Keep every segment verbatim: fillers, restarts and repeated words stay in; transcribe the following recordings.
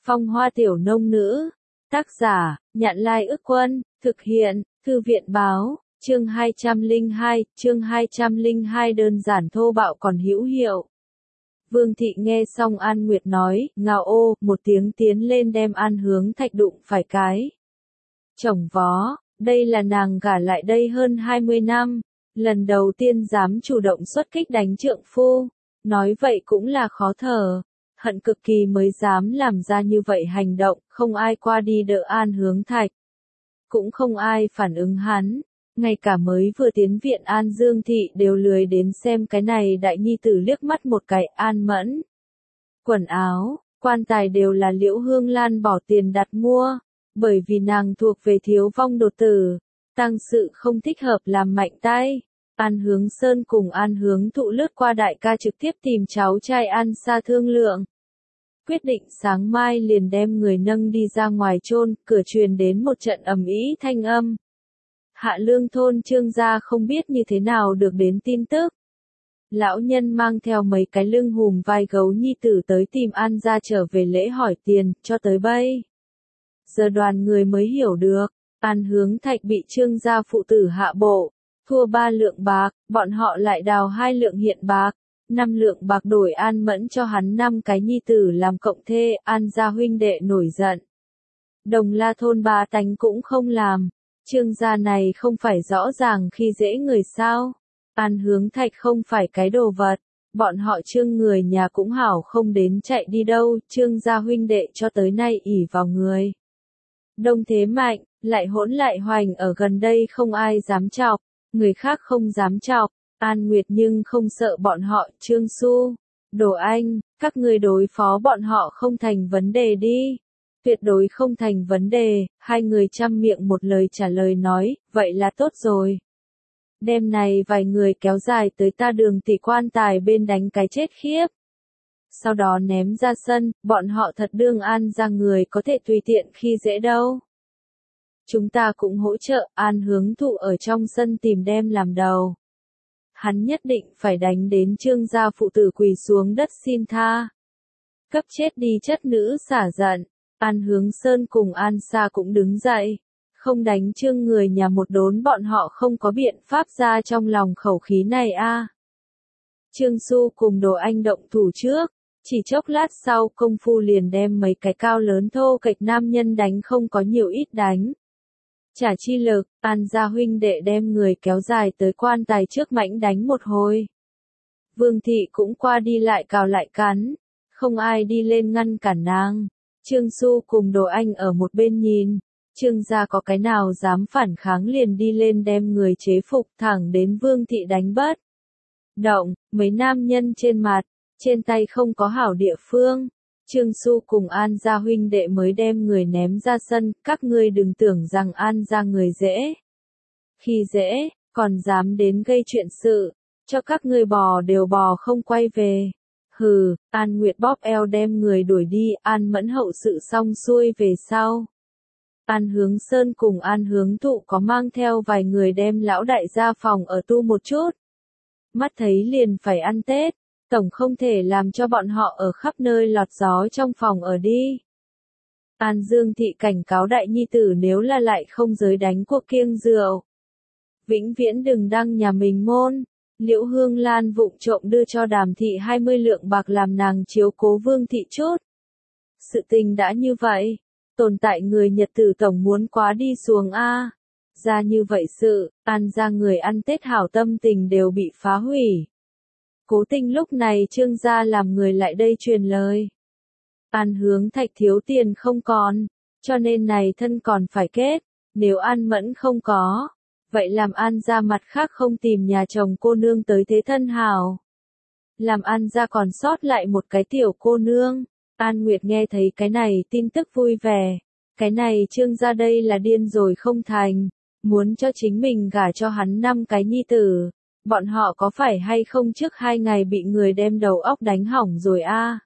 Phong hoa tiểu nông nữ. Tác giả, Nhạn Lai Ức Quân, thực hiện, Thư viện báo, chương hai trăm lẻ hai, chương hai trăm lẻ hai đơn giản thô bạo còn hữu hiệu. Vương thị nghe xong An Nguyệt nói, ngao ô, một tiếng tiến lên đem An Hướng Thạch đụng phải cái chồng vó, đây là nàng gả lại đây hơn hai mươi năm, lần đầu tiên dám chủ động xuất kích đánh trượng phu, nói vậy cũng là khó thở, hận cực kỳ mới dám làm ra như vậy hành động, không ai qua đi đỡ An Hướng Thạch, cũng không ai phản ứng hắn. Ngay cả mới vừa tiến viện An Dương Thị đều lười đến xem cái này đại nhi tử liếc mắt một cái. An Mẫn. Quần áo, quan tài đều là Liễu Hương Lan bỏ tiền đặt mua, bởi vì nàng thuộc về thiếu vong đột tử, tang sự không thích hợp làm mạnh tay. An Hướng Sơn cùng An Hướng Thụ lướt qua đại ca trực tiếp tìm cháu trai An Sa thương lượng. Quyết định sáng mai liền đem người nâng đi ra ngoài chôn, cửa truyền đến một trận ầm ĩ thanh âm. Hạ Lương thôn Trương gia không biết như thế nào được đến tin tức. Lão nhân mang theo mấy cái lưng hùm vai gấu nhi tử tới tìm An gia trở về lễ hỏi tiền, cho tới bây giờ đoàn người mới hiểu được, An Hướng Thạch bị Trương gia phụ tử hạ bộ, thua ba lượng bạc, bọn họ lại đào hai lượng hiện bạc, năm lượng bạc đổi An Mẫn cho hắn năm cái nhi tử làm cộng thê. An gia huynh đệ nổi giận. Đồng La thôn ba tánh cũng không làm. Trương gia này không phải rõ ràng khi dễ người sao? An Hướng Thạch không phải cái đồ vật, bọn họ Trương người nhà cũng hảo không đến chạy đi đâu. Trương gia huynh đệ cho tới nay ỷ vào người đông thế mạnh, lại hỗn lại hoành, ở gần đây không ai dám chọc, người khác không dám chọc. An Nguyệt nhưng không sợ bọn họ. Trương Xu, Đồ Anh, các người đối phó bọn họ không thành vấn đề đi. Tuyệt đối không thành vấn đề. Hai người chăm miệng một lời trả lời nói, vậy là tốt rồi. Đêm này vài người kéo dài tới ta Đường tỷ quan tài bên đánh cái chết khiếp. Sau đó ném ra sân, bọn họ thật đương An ra người có thể tùy tiện khi dễ đâu. Chúng ta cũng hỗ trợ. An Hướng Thụ ở trong sân tìm đem làm đầu. Hắn nhất định phải đánh đến Trương gia phụ tử quỳ xuống đất xin tha. Cấp chết đi chất nữ xả giận. An Hướng Sơn cùng An Sa cũng đứng dậy. Không đánh Trương người nhà một đốn bọn họ không có biện pháp ra trong lòng khẩu khí này a. À. Trương Xu cùng Đồ Anh động thủ trước. Chỉ chốc lát sau công phu liền đem mấy cái cao lớn thô kệch nam nhân đánh không có nhiều ít đánh. Trả chi lực, An gia huynh đệ đem người kéo dài tới quan tài trước mãnh đánh một hồi. Vương thị cũng qua đi lại cào lại cắn. Không ai đi lên ngăn cản nàng. Trương Xu cùng Đồ Anh ở một bên nhìn, Trương gia có cái nào dám phản kháng liền đi lên đem người chế phục thẳng đến Vương thị đánh bất động, mấy nam nhân trên mặt, trên tay không có hảo địa phương. Trương Xu cùng An gia huynh đệ mới đem người ném ra sân, các ngươi đừng tưởng rằng An gia người dễ. Khi dễ, còn dám đến gây chuyện sự, cho các ngươi bò đều bò không quay về. Hừ. An Nguyệt bóp eo đem người đuổi đi. An Mẫn hậu sự xong xuôi về sau. An Hướng Sơn cùng An Hướng Thụ có mang theo vài người đem lão đại gia phòng ở tu một chút. Mắt thấy liền phải ăn Tết, tổng không thể làm cho bọn họ ở khắp nơi lọt gió trong phòng ở đi. An Dương Thị cảnh cáo đại nhi tử nếu là lại không giới đánh cuộc kiêng rượu, vĩnh viễn đừng đăng nhà mình môn. Liễu Hương Lan vụng trộm đưa cho Đàm Thị hai mươi lượng bạc làm nàng chiếu cố Vương Thị chút. Sự tình đã như vậy, tồn tại người Nhật tử tổng muốn quá đi xuống a. Ra như vậy sự, An ra người ăn Tết hảo tâm tình đều bị phá hủy. Cố Tình lúc này Trương gia làm người lại đây truyền lời. An Hướng Thạch thiếu tiền không còn, cho nên này thân còn phải kết, nếu An Mẫn không có. Vậy làm An gia mặt khác không tìm nhà chồng cô nương tới thế thân hảo. Làm An gia còn sót lại một cái tiểu cô nương. An Nguyệt nghe thấy cái này tin tức vui vẻ. Cái này Trương gia đây là điên rồi không thành. Muốn cho chính mình gả cho hắn năm cái nhi tử. Bọn họ có phải hay không trước hai ngày bị người đem đầu óc đánh hỏng rồi a? À?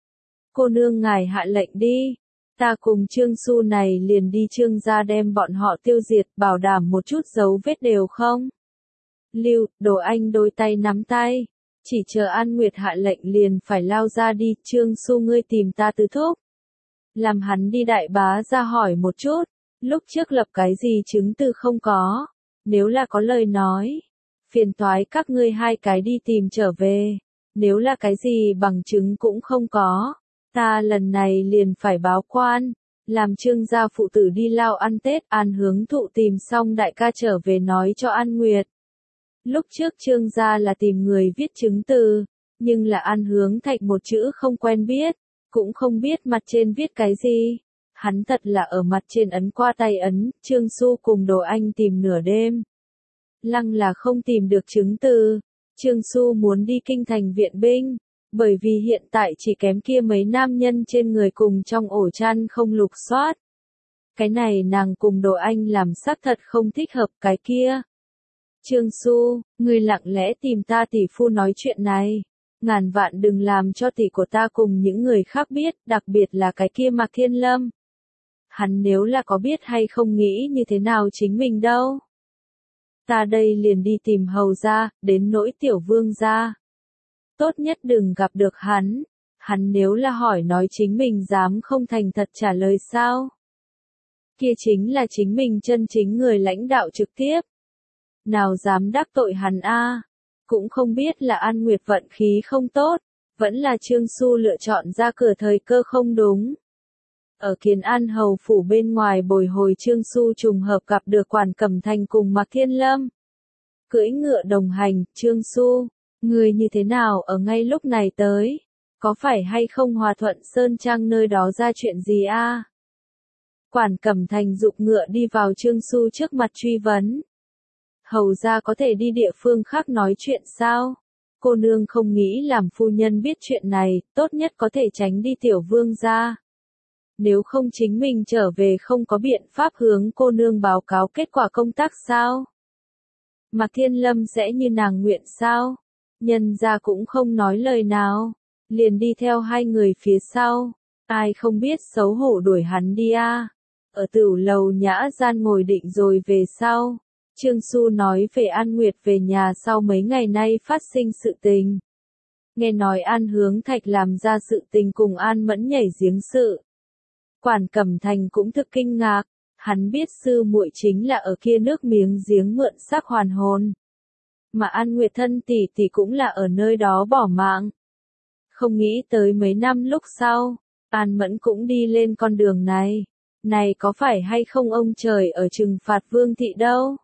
Cô nương ngài hạ lệnh đi. Ta cùng Trương Xu này liền đi Trương gia đem bọn họ tiêu diệt, bảo đảm một chút dấu vết đều không. Lưu, Đồ Anh đôi tay nắm tay, chỉ chờ An Nguyệt hạ lệnh liền phải lao ra đi. Trương Xu ngươi tìm ta tứ thúc. làm hắn đi đại bá ra hỏi một chút, lúc trước lập cái gì chứng từ không có, nếu là có lời nói, phiền toái các ngươi hai cái đi tìm trở về, nếu là cái gì bằng chứng cũng không có, ta lần này liền phải báo quan, làm Trương gia phụ tử đi lao ăn Tết. An Hướng Thụ tìm xong đại ca trở về nói cho An Nguyệt. Lúc trước Trương gia là tìm người viết chứng từ, nhưng là An Hướng Thạch một chữ không quen biết, cũng không biết mặt trên viết cái gì. Hắn thật là ở mặt trên ấn qua tay ấn, Trương Xu cùng Đồ Anh tìm nửa đêm. Lăng là không tìm được chứng từ, Trương Xu muốn đi kinh thành viện binh, bởi vì hiện tại chỉ kém kia mấy nam nhân trên người cùng trong ổ chăn không lục soát. Cái này nàng cùng Đồ Anh làm xác thật không thích hợp cái kia. Trương Xu, người lặng lẽ tìm ta tỷ phu nói chuyện này. Ngàn vạn đừng làm cho tỷ của ta cùng những người khác biết, đặc biệt là cái kia Mạc Thiên Lâm. Hắn nếu là có biết hay không nghĩ như thế nào chính mình đâu. Ta đây liền đi tìm hầu ra, đến nỗi tiểu vương ra. Tốt nhất đừng gặp được hắn. Hắn nếu là hỏi nói chính mình dám không thành thật trả lời sao. Kia chính là chính mình chân chính người lãnh đạo trực tiếp. Nào dám đắc tội hắn a? Cũng không biết là An Nguyệt vận khí không tốt, vẫn là Trương Xu lựa chọn ra cửa thời cơ không đúng. Ở Kiến An hầu phủ bên ngoài bồi hồi Trương Xu trùng hợp gặp được Quản Cẩm Thành cùng Mạc Thiên Lâm. Cưỡi ngựa đồng hành, Trương Xu, người như thế nào ở ngay lúc này tới? Có phải hay không Hòa Thuận Sơn Trang nơi đó ra chuyện gì a? Quản Cẩm Thành dục ngựa đi vào Trương Xu trước mặt truy vấn. Hầu ra có thể đi địa phương khác nói chuyện sao? Cô nương không nghĩ làm phu nhân biết chuyện này, tốt nhất có thể tránh đi tiểu vương ra. Nếu không chính mình trở về không có biện pháp hướng cô nương báo cáo kết quả công tác sao? Mạc Thiên Lâm sẽ như nàng nguyện sao? Nhân ra cũng không nói lời nào, liền đi theo hai người phía sau, ai không biết xấu hổ đuổi hắn đi a. Ở tửu lầu nhã gian ngồi định rồi về sau. Trương Xu nói về An Nguyệt về nhà sau mấy ngày nay phát sinh sự tình. Nghe nói An Hướng Thạch làm ra sự tình cùng An Mẫn nhảy giếng sự. Quản Cẩm Thành cũng thực kinh ngạc, hắn biết sư muội chính là ở kia nước miếng giếng mượn xác hoàn hồn. Mà An Nguyệt thân tỷ tỷ cũng là ở nơi đó bỏ mạng. Không nghĩ tới mấy năm lúc sau, An Mẫn cũng đi lên con đường này. Này có phải hay không ông trời ở trừng phạt Vương thị đâu?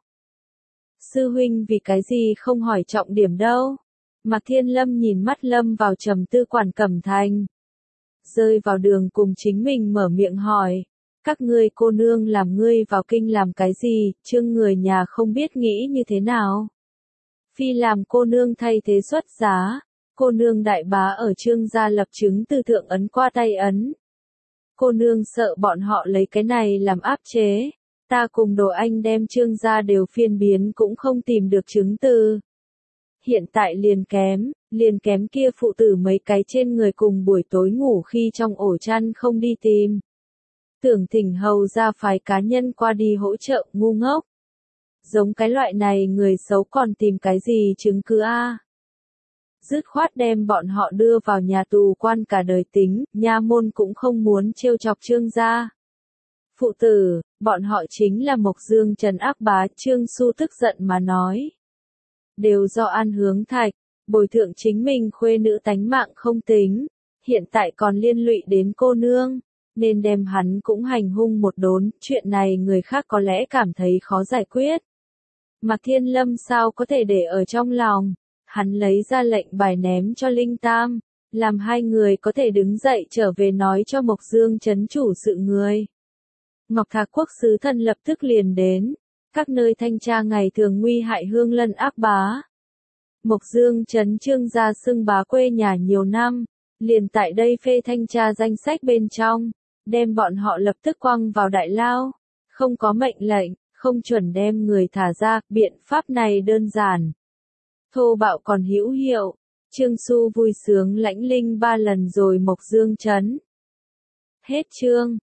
Sư huynh vì cái gì không hỏi trọng điểm đâu? Mạc Thiên Lâm nhìn mắt lâm vào trầm tư Quản Cẩm Thành. Rơi vào đường cùng chính mình mở miệng hỏi. Các ngươi cô nương làm ngươi vào kinh làm cái gì, Trương người nhà không biết nghĩ như thế nào? Phi làm cô nương thay thế xuất giá, cô nương đại bá ở Trương gia lập chứng từ thượng ấn qua tay ấn. Cô nương sợ bọn họ lấy cái này làm áp chế. Ta cùng Đồ Anh đem Trương gia đều phiên biến cũng không tìm được chứng từ. Hiện tại liền kém, liền kém kia phụ tử mấy cái trên người cùng buổi tối ngủ khi trong ổ chăn không đi tìm. Tưởng thỉnh hầu ra phái cá nhân qua đi hỗ trợ, ngu ngốc. Giống cái loại này người xấu còn tìm cái gì chứng cứ a? Dứt khoát đem bọn họ đưa vào nhà tù quan cả đời tính, nha môn cũng không muốn trêu chọc Trương gia. Phụ tử, bọn họ chính là Mộc Dương Trần ác bá. Trương Xu tức giận mà nói. Đều do An Hướng Thạch, bồi thượng chính mình khuê nữ tánh mạng không tính, hiện tại còn liên lụy đến cô nương, nên đem hắn cũng hành hung một đốn, chuyện này người khác có lẽ cảm thấy khó giải quyết. Mạc Thiên Lâm sao có thể để ở trong lòng, hắn lấy ra lệnh bài ném cho Linh Tam, làm hai người có thể đứng dậy trở về nói cho Mộc Dương trấn chủ sự người. Ngọc Thạc quốc sứ thần lập tức liền đến, các nơi thanh tra ngày thường nguy hại Hương Lân ác bá. Mộc Dương trấn Trương gia xưng bá quê nhà nhiều năm, liền tại đây phê thanh tra danh sách bên trong, đem bọn họ lập tức quăng vào đại lao, không có mệnh lệnh, không chuẩn đem người thả ra, biện pháp này đơn giản. Thô bạo còn hữu hiệu, Trương Xu vui sướng lãnh linh ba lần rồi Mộc Dương trấn. Hết chương.